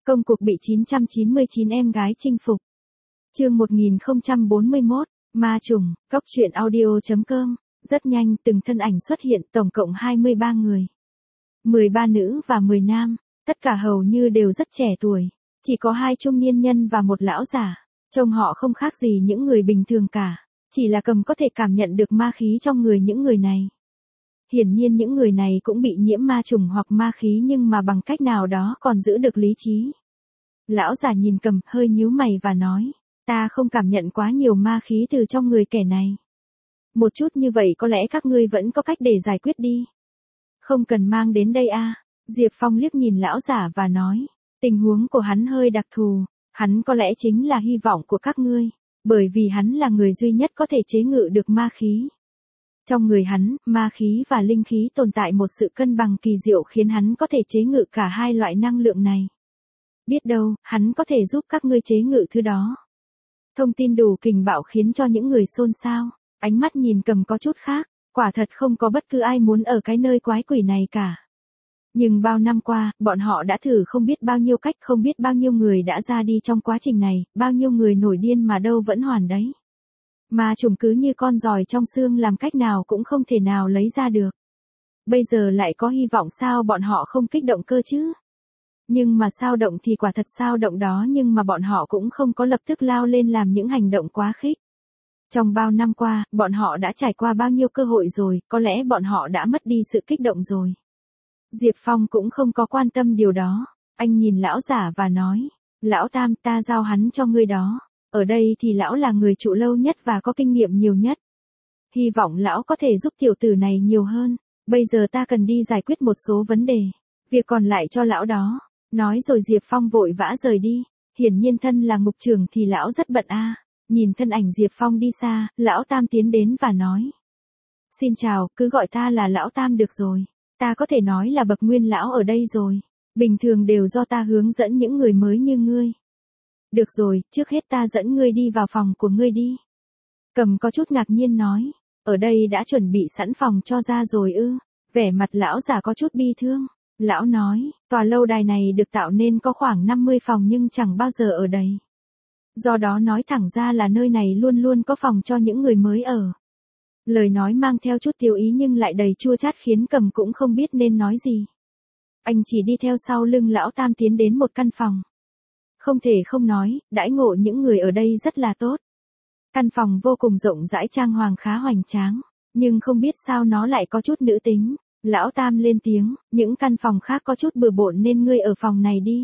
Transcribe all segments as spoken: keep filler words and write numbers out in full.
Công cuộc bị chín trăm chín mươi chín em gái chinh phục. Chương một nghìn không trăm bốn mươi mốt, Ma Trùng, Cóc truyện audio chấm com. Rất nhanh từng thân ảnh xuất hiện, tổng cộng hai mươi ba người. mười ba nữ và mười nam, tất cả hầu như đều rất trẻ tuổi. Chỉ có hai trung niên nhân và một lão giả. Trông họ không khác gì những người bình thường cả. Chỉ là Cầm có thể cảm nhận được ma khí trong người những người này. Hiển nhiên những người này cũng bị nhiễm ma trùng hoặc ma khí nhưng mà bằng cách nào đó còn giữ được lý trí. Lão giả nhìn Cầm hơi nhíu mày và nói, ta không cảm nhận quá nhiều ma khí từ trong người kẻ này. Một chút như vậy có lẽ các ngươi vẫn có cách để giải quyết đi. Không cần mang đến đây a. Diệp Phong liếc nhìn lão giả và nói, tình huống của hắn hơi đặc thù, hắn có lẽ chính là hy vọng của các ngươi, bởi vì hắn là người duy nhất có thể chế ngự được ma khí. Trong người hắn, ma khí và linh khí tồn tại một sự cân bằng kỳ diệu khiến hắn có thể chế ngự cả hai loại năng lượng này. Biết đâu, hắn có thể giúp các ngươi chế ngự thứ đó. Thông tin đủ kình bạo khiến cho những người xôn xao, ánh mắt nhìn Cầm có chút khác, quả thật không có bất cứ ai muốn ở cái nơi quái quỷ này cả. Nhưng bao năm qua, bọn họ đã thử không biết bao nhiêu cách, không biết bao nhiêu người đã ra đi trong quá trình này, bao nhiêu người nổi điên mà đâu vẫn hoàn đấy. Ma trùng cứ như con giòi trong xương, làm cách nào cũng không thể nào lấy ra được. Bây giờ lại có hy vọng, sao bọn họ không kích động cơ chứ? Nhưng mà sao động thì quả thật sao động đó, nhưng mà bọn họ cũng không có lập tức lao lên làm những hành động quá khích. Trong bao năm qua, bọn họ đã trải qua bao nhiêu cơ hội rồi, có lẽ bọn họ đã mất đi sự kích động rồi. Diệp Phong cũng không có quan tâm điều đó. Anh nhìn lão giả và nói, lão Tam, ta giao hắn cho ngươi đó. Ở đây thì lão là người trụ lâu nhất và có kinh nghiệm nhiều nhất. Hy vọng lão có thể giúp tiểu tử này nhiều hơn. Bây giờ ta cần đi giải quyết một số vấn đề. Việc còn lại cho lão đó. Nói rồi Diệp Phong vội vã rời đi. Hiển nhiên thân là ngục trưởng thì lão rất bận a. Nhìn thân ảnh Diệp Phong đi xa, lão Tam tiến đến và nói, xin chào, cứ gọi ta là lão Tam được rồi. Ta có thể nói là bậc nguyên lão ở đây rồi. Bình thường đều do ta hướng dẫn những người mới như ngươi. Được rồi, trước hết ta dẫn ngươi đi vào phòng của ngươi đi. Cầm có chút ngạc nhiên nói, ở đây đã chuẩn bị sẵn phòng cho ra rồi ư? Vẻ mặt lão giả có chút bi thương. Lão nói, tòa lâu đài này được tạo nên có khoảng năm mươi phòng nhưng chẳng bao giờ ở đầy. Do đó nói thẳng ra là nơi này luôn luôn có phòng cho những người mới ở. Lời nói mang theo chút tiêu ý nhưng lại đầy chua chát khiến Cầm cũng không biết nên nói gì. Anh chỉ đi theo sau lưng lão Tam tiến đến một căn phòng. Không thể không nói, đãi ngộ những người ở đây rất là tốt. Căn phòng vô cùng rộng rãi, trang hoàng khá hoành tráng, nhưng không biết sao nó lại có chút nữ tính. Lão Tam lên tiếng, những căn phòng khác có chút bừa bộn nên ngươi ở phòng này đi.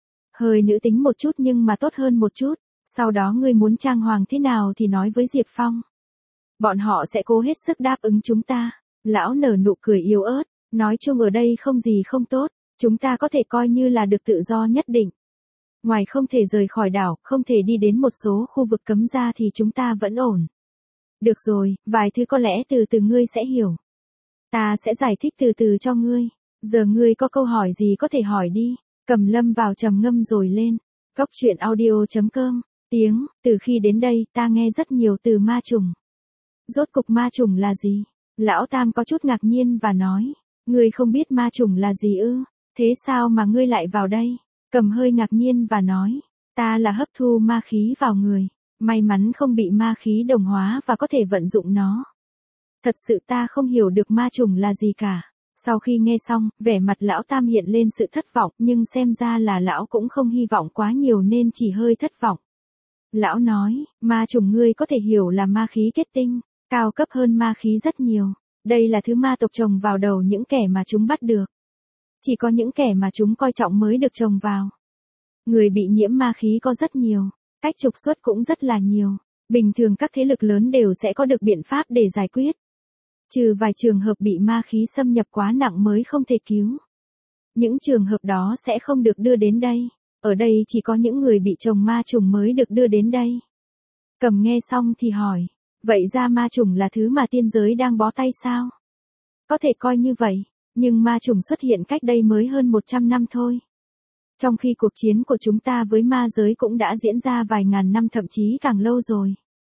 Hơi nữ tính một chút nhưng mà tốt hơn một chút, sau đó ngươi muốn trang hoàng thế nào thì nói với Diệp Phong. Bọn họ sẽ cố hết sức đáp ứng chúng ta. Lão nở nụ cười yếu ớt, nói chung ở đây không gì không tốt, chúng ta có thể coi như là được tự do nhất định. Ngoài không thể rời khỏi đảo, không thể đi đến một số khu vực cấm ra thì chúng ta vẫn ổn. Được rồi, vài thứ có lẽ từ từ ngươi sẽ hiểu. Ta sẽ giải thích từ từ cho ngươi. Giờ ngươi có câu hỏi gì có thể hỏi đi. Cầm lâm vào trầm ngâm rồi lên. Cóc truyện audio chấm com. Tiếng, từ khi đến đây ta nghe rất nhiều từ ma trùng. Rốt cục ma trùng là gì? Lão Tam có chút ngạc nhiên và nói, ngươi không biết ma trùng là gì ư? Thế sao mà ngươi lại vào đây? Cầm hơi ngạc nhiên và nói, ta là hấp thu ma khí vào người. May mắn không bị ma khí đồng hóa và có thể vận dụng nó. Thật sự ta không hiểu được ma trùng là gì cả. Sau khi nghe xong, vẻ mặt lão Tam hiện lên sự thất vọng, nhưng xem ra là lão cũng không hy vọng quá nhiều nên chỉ hơi thất vọng. Lão nói, ma trùng ngươi có thể hiểu là ma khí kết tinh, cao cấp hơn ma khí rất nhiều. Đây là thứ ma tộc trồng vào đầu những kẻ mà chúng bắt được. Chỉ có những kẻ mà chúng coi trọng mới được trồng vào. Người bị nhiễm ma khí có rất nhiều, cách trục xuất cũng rất là nhiều. Bình thường các thế lực lớn đều sẽ có được biện pháp để giải quyết. Trừ vài trường hợp bị ma khí xâm nhập quá nặng mới không thể cứu. Những trường hợp đó sẽ không được đưa đến đây. Ở đây chỉ có những người bị trồng ma trùng mới được đưa đến đây. Cầm nghe xong thì hỏi, vậy ra ma trùng là thứ mà tiên giới đang bó tay sao? Có thể coi như vậy, nhưng ma trùng xuất hiện cách đây mới hơn một trăm năm thôi. Trong khi cuộc chiến của chúng ta với ma giới cũng đã diễn ra vài ngàn năm thậm chí càng lâu rồi.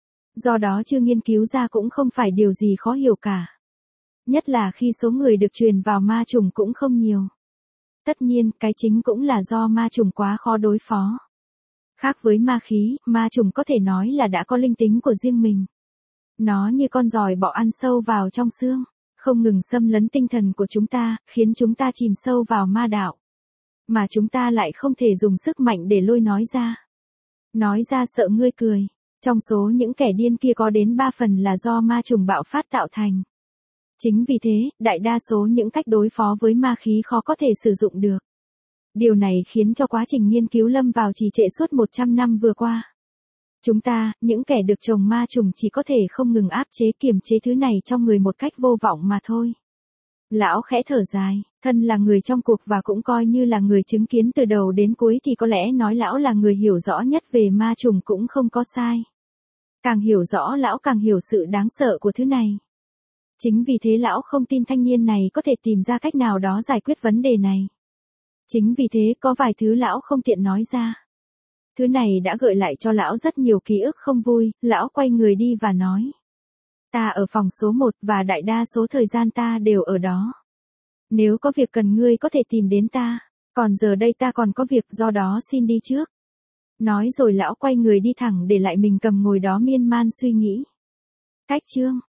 Do đó chưa nghiên cứu ra cũng không phải điều gì khó hiểu cả. Nhất là khi số người được truyền vào ma trùng cũng không nhiều. Tất nhiên, cái chính cũng là do ma trùng quá khó đối phó. Khác với ma khí, ma trùng có thể nói là đã có linh tính của riêng mình. Nó như con giòi bọ ăn sâu vào trong xương, không ngừng xâm lấn tinh thần của chúng ta, khiến chúng ta chìm sâu vào ma đạo. Mà chúng ta lại không thể dùng sức mạnh để lôi nói ra. Nói ra sợ ngươi cười. Trong số những kẻ điên kia có đến ba phần là do ma trùng bạo phát tạo thành. Chính vì thế, đại đa số những cách đối phó với ma khí khó có thể sử dụng được. Điều này khiến cho quá trình nghiên cứu lâm vào trì trệ suốt một trăm năm vừa qua. Chúng ta, những kẻ được trồng ma trùng chỉ có thể không ngừng áp chế kiềm chế thứ này trong người một cách vô vọng mà thôi. Lão khẽ thở dài, thân là người trong cuộc và cũng coi như là người chứng kiến từ đầu đến cuối thì có lẽ nói lão là người hiểu rõ nhất về ma trùng cũng không có sai. Càng hiểu rõ lão càng hiểu sự đáng sợ của thứ này. Chính vì thế lão không tin thanh niên này có thể tìm ra cách nào đó giải quyết vấn đề này. Chính vì thế có vài thứ lão không tiện nói ra. Thứ này đã gợi lại cho lão rất nhiều ký ức không vui, lão quay người đi và nói. Ta ở phòng số một và đại đa số thời gian ta đều ở đó. Nếu có việc cần ngươi có thể tìm đến ta, còn giờ đây ta còn có việc do đó xin đi trước. Nói rồi lão quay người đi thẳng để lại mình cầm ngồi đó miên man suy nghĩ. Cách chương